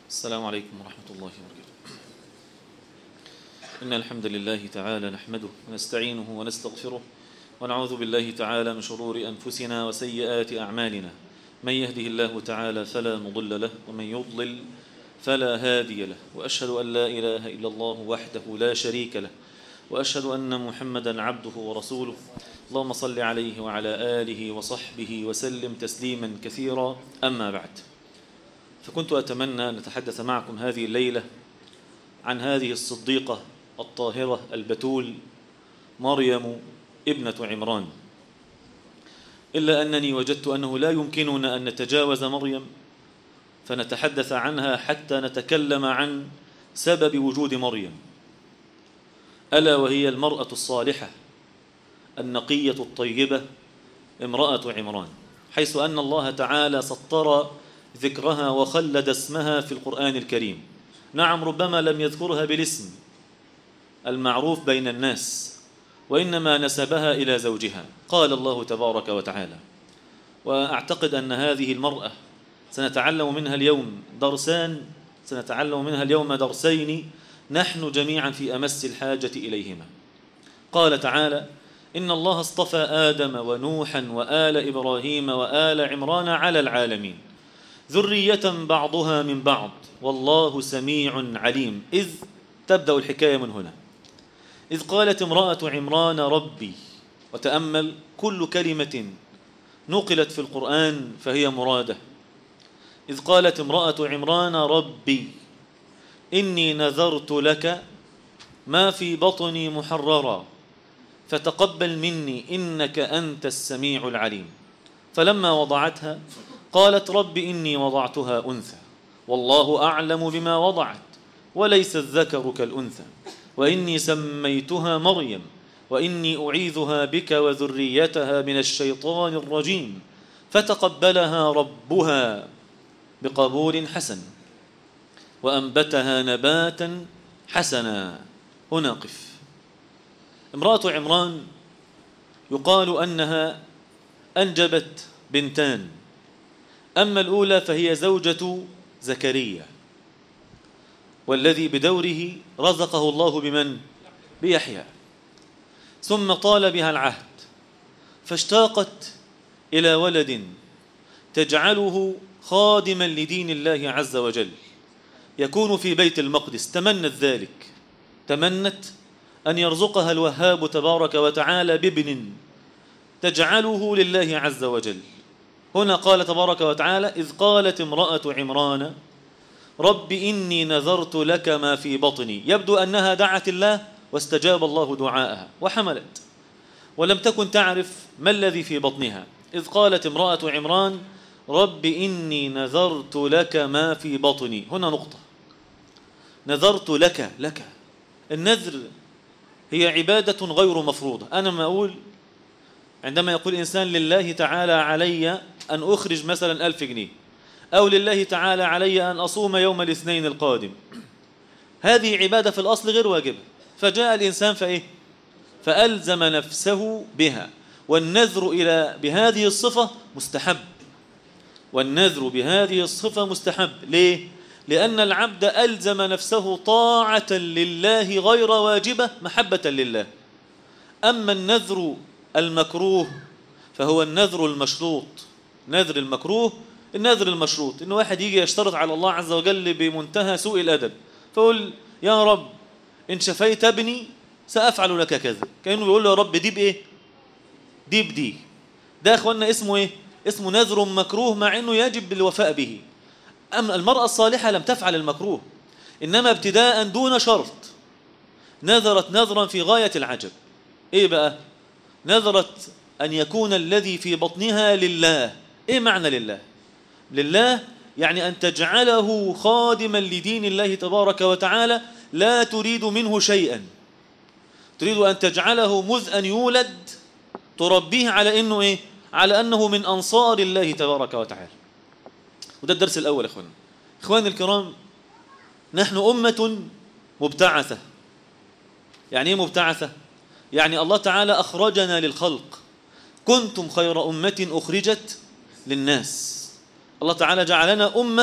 السلام عليكم ورحمة الله وبركاته. إن الحمد لله تعالى نحمده ونستعينه ونستغفره ونعوذ بالله تعالى من شرور أنفسنا وسيئات أعمالنا. من يهده الله تعالى فلا مضل له ومن يضلل فلا هادي له، وأشهد أن لا إله إلا الله وحده لا شريك له، وأشهد أن محمدا عبده ورسوله. اللهم صل عليه وعلى آله وصحبه وسلم تسليما كثيرا. أما بعد، فكنت أتمنى أن نتحدث معكم هذه الليلة عن هذه الصديقة الطاهرة البتول مريم ابنة عمران، إلا أنني وجدت أنه لا يمكننا أن نتجاوز مريم فنتحدث عنها حتى نتكلم عن سبب وجود مريم، ألا وهي المرأة الصالحة النقية الطيبة امرأة عمران، حيث أن الله تعالى سطر ذكرها وخلد اسمها في القرآن الكريم. نعم، ربما لم يذكرها بالاسم المعروف بين الناس، وإنما نسبها إلى زوجها. قال الله تبارك وتعالى، وأعتقد أن هذه المرأة سنتعلم منها اليوم درسين نحن جميعا في أمس الحاجة إليهما. قال تعالى: إن الله اصطفى آدم ونوحا وآل إبراهيم وآل عمران على العالمين ذرية بعضها من بعض والله سميع عليم. إذ تبدأ الحكاية من هنا، إذ قالت امرأة عمران ربي. وتأمل، كل كلمة نقلت في القرآن فهي مرادة. إذ قالت امرأة عمران ربي إني نذرت لك ما في بطني محررا فتقبل مني إنك أنت السميع العليم. فلما وضعتها قالت رب إني وضعتها أنثى والله أعلم بما وضعت وليس الذكر كالأنثى وإني سميتها مريم وإني أعيذها بك وذريتها من الشيطان الرجيم فتقبلها ربها بقبول حسن وأنبتها نباتا حسنا. هنا قف. امرأة عمران يقال أنها أنجبت بنتان، أما الأولى فهي زوجة زكريا، والذي بدوره رزقه الله بمن؟ بيحيى. ثم طال بها العهد فاشتاقت إلى ولد تجعله خادما لدين الله عز وجل يكون في بيت المقدس. تمنت ذلك، تمنت أن يرزقها الوهاب تبارك وتعالى بابن تجعله لله عز وجل. هنا قال تبارك وتعالى: إذ قالت امرأة عمران رب إني نذرت لك ما في بطني. يبدو أنها دعت الله واستجاب الله دعاءها وحملت، ولم تكن تعرف ما الذي في بطنها. إذ قالت امرأة عمران رب إني نذرت لك ما في بطني. هنا نقطة، نذرت لك. النذر هي عبادة غير مفروضة. أنا ما أقول، عندما يقول إنسان لله تعالى علي أن أخرج مثلا 1000 جنيه، أو لله تعالى علي أن أصوم يوم الاثنين القادم، هذه عبادة في الأصل غير واجبة، فجاء الإنسان فألزم نفسه بها. والنذر بهذه الصفة مستحب، والنذر بهذه الصفة مستحب. ليه؟ لأن العبد ألزم نفسه طاعة لله غير واجبة محبة لله. أما النذر المكروه فهو النذر المشروط. نذر المكروه النذر المشروط، إنه واحد يجي يشترط على الله عز وجل بمنتهى سوء الأدب، فقول يا رب إن شفيت ابني سأفعل لك كذا، كأنه بيقول له يا رب دي بإيه؟ دي بدي. ده أخوانا اسمه إيه؟ اسمه نذر مكروه، مع إنه يجب الوفاء به. أما المرأة الصالحة لم تفعل المكروه، إنما ابتداء دون شرط نذرت نذرا في غاية العجب. إيه بقى؟ نذرت أن يكون الذي في بطنها لله. إيه معنى لله؟ لله يعني أن تجعله خادما لدين الله تبارك وتعالى، لا تريد منه شيئا، تريد أن تجعله مذ أن يولد تربيه على إنه إيه؟ على أنه من أنصار الله تبارك وتعالى. وده الدرس الأول. إخواني الكرام، نحن أمة مبتعثة. يعني إيه مبتعثة؟ يعني الله تعالى أخرجنا للخلق، كنتم خير أمة أخرجت للناس. الله تعالى جعلنا أمة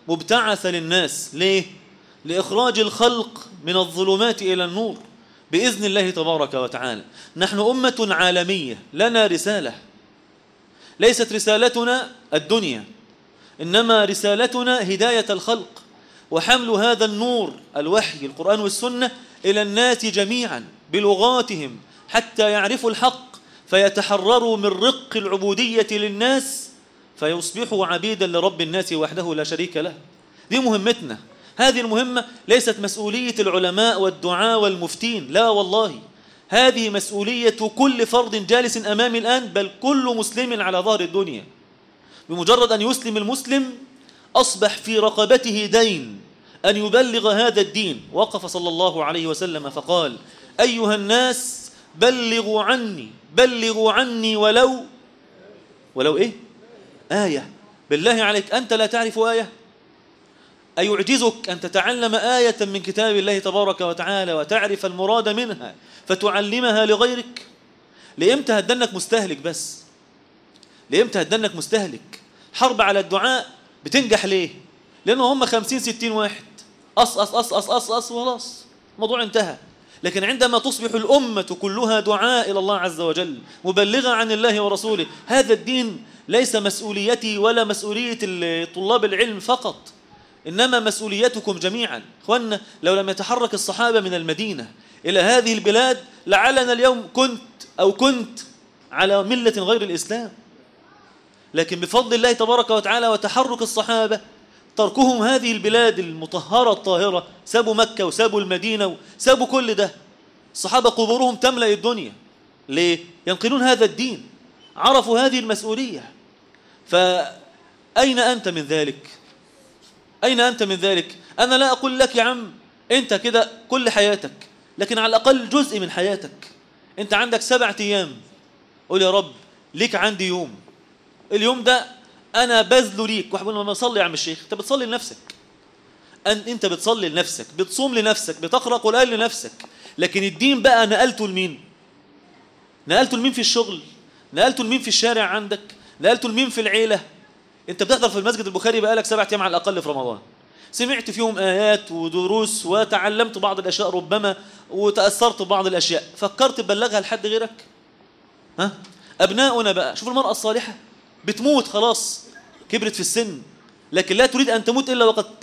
مبتعث للناس. ليه؟ لإخراج الخلق من الظلمات إلى النور بإذن الله تبارك وتعالى. نحن أمة عالمية، لنا رسالة، ليست رسالتنا الدنيا، إنما رسالتنا هداية الخلق وحمل هذا النور الوحي القرآن والسنة إلى الناس جميعا بلغاتهم حتى يعرفوا الحق فيتحرروا من رق العبودية للناس فيصبحوا عبيدا لرب الناس وحده لا شريك له. دي مهمتنا. هذه المهمة ليست مسؤولية العلماء والدعاء والمفتين، لا والله، هذه مسؤولية كل فرد جالس أمامي الآن، بل كل مسلم على ظهر الدنيا. بمجرد أن يسلم المسلم أصبح في رقبته دين أن يبلغ هذا الدين. وقف صلى الله عليه وسلم فقال: أيها الناس بلغوا عني ولو إيه؟ آية. بالله عليك، أنت لا تعرف آية؟ أيعجزك أن تتعلم آية من كتاب الله تبارك وتعالى وتعرف المراد منها فتعلمها لغيرك؟ لإمتى هتدنك مستهلك بس؟ لإمتى هتدنك مستهلك؟ حرب على الدعاء بتنجح ليه؟ لأنه هم 50-60 واحد أص وخلاص، الموضوع انتهى. لكن عندما تصبح الأمة كلها دعاء إلى الله عز وجل مبلغة عن الله ورسوله، هذا الدين ليس مسؤوليتي ولا مسؤولية طلاب العلم فقط، إنما مسؤوليتكم جميعا. إخواننا، لو لم يتحرك الصحابة من المدينة إلى هذه البلاد لعلنا اليوم كنت على ملة غير الإسلام. لكن بفضل الله تبارك وتعالى وتحرك الصحابة، تركهم هذه البلاد المطهرة الطاهرة، سابوا مكة وسابوا المدينة وسابوا كل ده. الصحابة قبورهم تملأ الدنيا. ليه؟ ينقلون هذا الدين، عرفوا هذه المسؤولية. فأين أنت من ذلك؟ أين أنت من ذلك؟ أنا لا أقول لك يا عم أنت كده كل حياتك، لكن على الأقل جزء من حياتك. أنت عندك 7 أيام، قول يا رب ليك عندي يوم، اليوم ده أنا بذله ليك. واحد لما بصلي يا عم الشيخ، أنت بتصلي لنفسك، أنت بتصلي لنفسك، بتصوم لنفسك، بتقرأ قرآن لنفسك. لكن الدين بقى نقلته لمين؟ نقلته لمين في الشغل؟ نقلته لمين في الشارع عندك؟ نقلته لمين في العيلة؟ أنت بتحضر في المسجد البخاري بقالك 7 أيام على الأقل في رمضان، سمعت فيهم آيات ودروس وتعلمت بعض الأشياء ربما وتأثرت ببعض الأشياء، فكرت تبلغها لحد غيرك؟ ها؟ أبناؤنا بقى، شوف المرأة الصالحة بتموت خلاص، كبرت في السن، لكن لا تريد أن تموت إلا وقد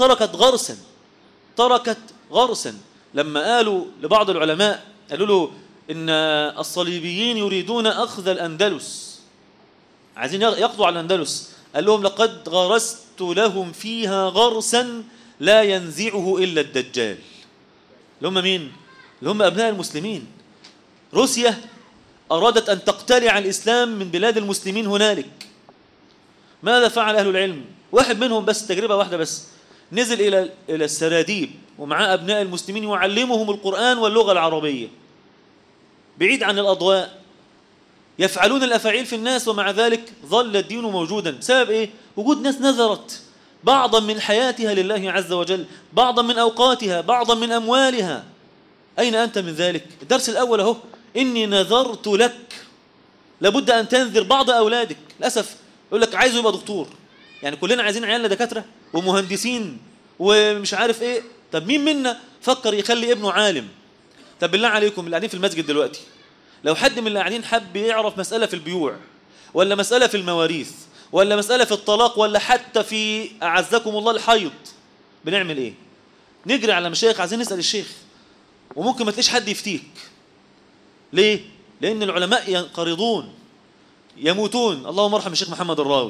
تركت غرسا. لما قالوا لبعض العلماء، قالوا له إن الصليبيين يريدون أخذ الأندلس، عايزين يقضوا على الأندلس، قال لهم لقد غرست لهم فيها غرسا لا ينزعه إلا الدجال. اللي هم مين؟ اللي هم أبناء المسلمين. روسيا أرادت أن تقتلع الإسلام من بلاد المسلمين هنالك. ماذا فعل أهل العلم؟ واحد منهم بس، تجربة واحدة بس، نزل إلى السراديب ومعاه أبناء المسلمين يعلمهم القرآن واللغة العربية بعيد عن الأضواء، يفعلون الأفاعيل في الناس، ومع ذلك ظل الدين موجودا. سبب إيه؟ وجود ناس نذرت بعضا من حياتها لله عز وجل، بعضا من أوقاتها، بعضا من أموالها. أين أنت من ذلك؟ الدرس الأول أهو، إني نذرت لك. لابد أن تنذر بعض أولادك. للأسف يقول لك عايزه يبقى دكتور، يعني كلنا عايزين عيالنا دكاترة ومهندسين ومش عارف إيه. طب مين منا فكر يخلي ابنه عالم؟ طب بالله عليكم اللي قاعدين في المسجد دلوقتي، لو حد من اللي قاعدين حب يعرف مسألة في البيوع، ولا مسألة في المواريث، ولا مسألة في الطلاق، ولا حتى في أعزكم الله الحيض، بنعمل إيه؟ نجري على مشايخ عايزين نسأل الشيخ، وممكن ما تلاقيش حد يفتيك. ليه؟ لأن العلماء ينقرضون يموتون. اللهم ارحم الشيخ محمد الراوي،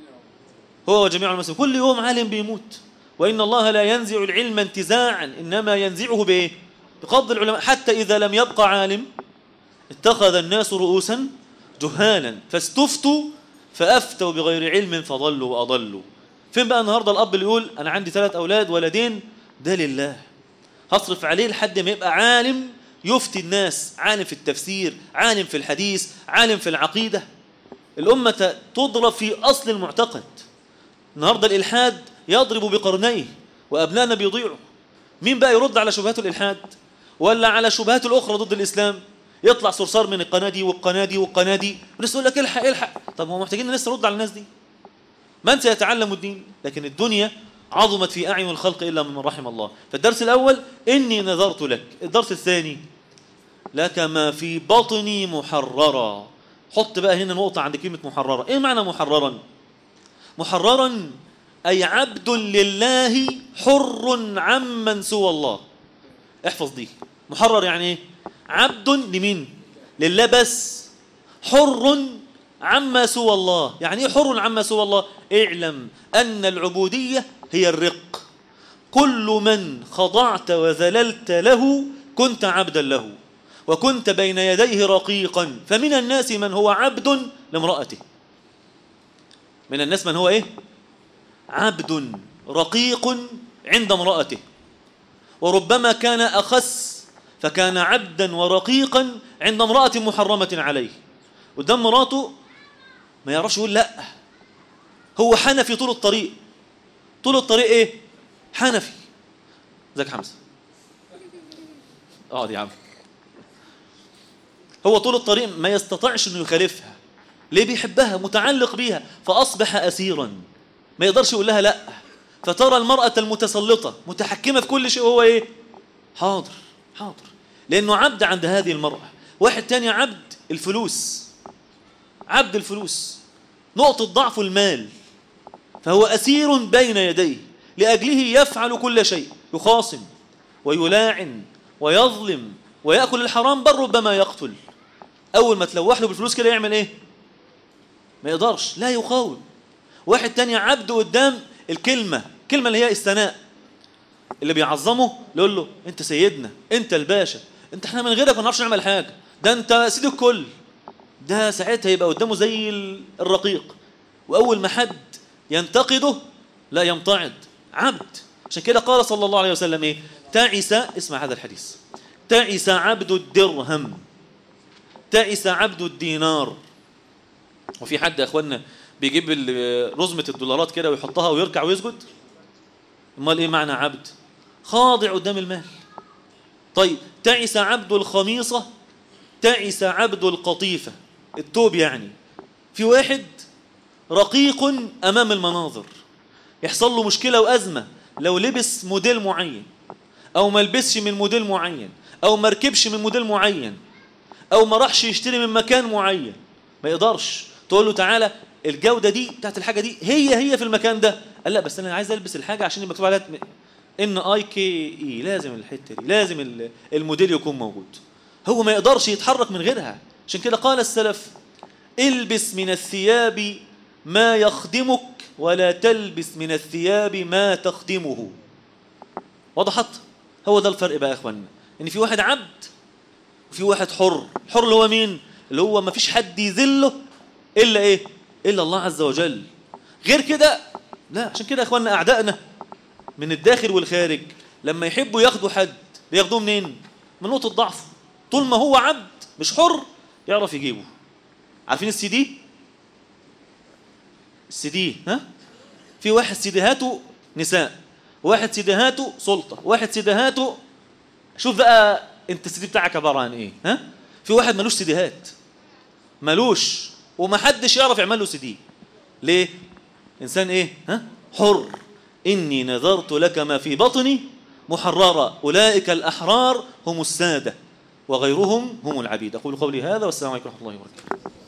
هو وجميع المسلمين، كل يوم عالم بيموت. وإن الله لا ينزع العلم انتزاعا، إنما ينزعه بإيه؟ بقبض العلماء. حتى إذا لم يبقى عالم اتخذ الناس رؤوسا جهالا فاستفتوا فأفتوا بغير علم فضلوا وأضلوا. فين بقى النهاردة الأب اللي يقول أنا عندي 3 أولاد ولدين، ده لله، هصرف عليه لحد ما يبقى عالم يفتي الناس، عالم في التفسير، عالم في الحديث، عالم في العقيدة. الأمة تضرب في أصل المعتقد. النهاردة الإلحاد يضرب بقرنيه وأبنائنا بيضيعوا. مين بقى يرد على شبهات الإلحاد ولا على شبهات الأخرى ضد الإسلام؟ يطلع صرصار من القناة دي والقناة دي والقناة دي، والناس تقول لك الحق. طب هو محتاجين الناس ترد على الناس دي؟ من سيتعلم الدين؟ لكن الدنيا عظمت في أعين الخلق إلا من رحم الله. فالدرس الأول إني نذرت لك. الدرس الثاني لك ما في بطني محررا. حط بقى هنا نقطة عند كلمة محررا. إيه معنى محررا؟ محررا أي عبد لله حر عمن سوى الله. احفظ دي. محرر يعني إيه؟ عبد لمين؟ لله بس، حر عما سوى الله. يعني إيه حر عما سوى الله؟ اعلم أن العبودية هي الرق. كل من خضعت وذللت له كنت عبدا له، وكنت بين يديه رقيقا. فمن الناس من هو عبد لامرأته. من الناس من هو إيه؟ عبد رقيق عند امرأته، وربما كان أخس فكان عبدا ورقيقا عند امرأة محرمة عليه. قدام مراته ما يعرفش يقول لا، هو حنفي طول الطريق. طول الطريق ايه؟ حنفي. ازيك حمزة؟ اقعد يا عم. هو طول الطريق ما يستطيعش انه يخالفها. ليه؟ بيحبها، متعلق بيها، فاصبح اسيرا، ما يقدرش يقول لها لا. فترى المرأة المتسلطة متحكمة في كل شيء، وهو ايه؟ حاضر حاضر، لانه عبد عند هذه المرأة. واحد تاني عبد الفلوس، عبد الفلوس، نقطة ضعف المال، فهو أسير بين يديه، لأجله يفعل كل شيء، يخاصم ويلاعن ويظلم ويأكل الحرام، بل ربما يقتل. أول ما تلوح له بالفلوس كده يعمل إيه؟ ما يقدرش، لا يقاوم. واحد تاني عبد قدام الكلمة اللي هي الثناء، اللي بيعظمه يقول له أنت سيدنا، أنت الباشا، أنت إحنا من غيرك ما نعرفش نعمل حاجة، ده أنت سيد الكل. ده ساعتها يبقى قدامه زي الرقيق. وأول ما حد ينتقده لا يمتعض، عبد. عشان كده قال صلى الله عليه وسلم إيه؟ تعس، اسمع هذا الحديث، تعس عبد الدرهم، تعس عبد الدينار. وفي حد يا أخوانا بيجيب رزمة الدولارات كده ويحطها ويركع ويسجد؟ امال إيه معنى عبد؟ خاضع قدام المال. طيب تعس عبد الخميصة، تعس عبد القطيفة، التوب يعني. في واحد رقيق أمام المناظر، يحصل له مشكلة وأزمة لو لبس موديل معين، أو ما لبسش من موديل معين، أو ما ركبش من موديل معين، أو ما راحش يشتري من مكان معين، ما يقدرش تقول له تعالى الجودة دي بتاعت الحاجة دي هي في المكان ده. قال لا بس أنا عايز ألبس الحاجة عشان مكتوب عليها NIKE، لازم الحتة دي، لازم الموديل يكون موجود. هو ما يقدرش يتحرك من غيرها. عشان كده قال السلف: البس من الثياب ما يخدمك، ولا تلبس من الثياب ما تخدمه. وضحت؟ هو ده الفرق بقى يا اخوانا، ان في واحد عبد وفي واحد حر. الحر اللي هو مين؟ اللي هو ما فيش حد يذله الا ايه؟ الا الله عز وجل. غير كده لا. عشان كده يا اخوانا اعدائنا من الداخل والخارج لما يحبوا ياخدوا حد بياخدوه منين؟ من نقطة ضعفه. طول ما هو عبد مش حر يعرف يجيبه. عارفين السي دي ها؟ في واحد سيديهاته نساء، واحد سيديهاته سلطة، واحد سيديهاته، شوف بقى انت السي دي بتاعك عبارة عن ايه؟ ها؟ في واحد ملوش سيديهات، ملوش، ومحدش يعرف يعمل له سي دي. ليه؟ انسان ايه؟ ها؟ حر. اني نذرت لك ما في بطني محررا، اولئك الاحرار هم السادة وغيرهم هم العبيد. اقول قولي هذا والسلام عليكم ورحمة الله وبركاته.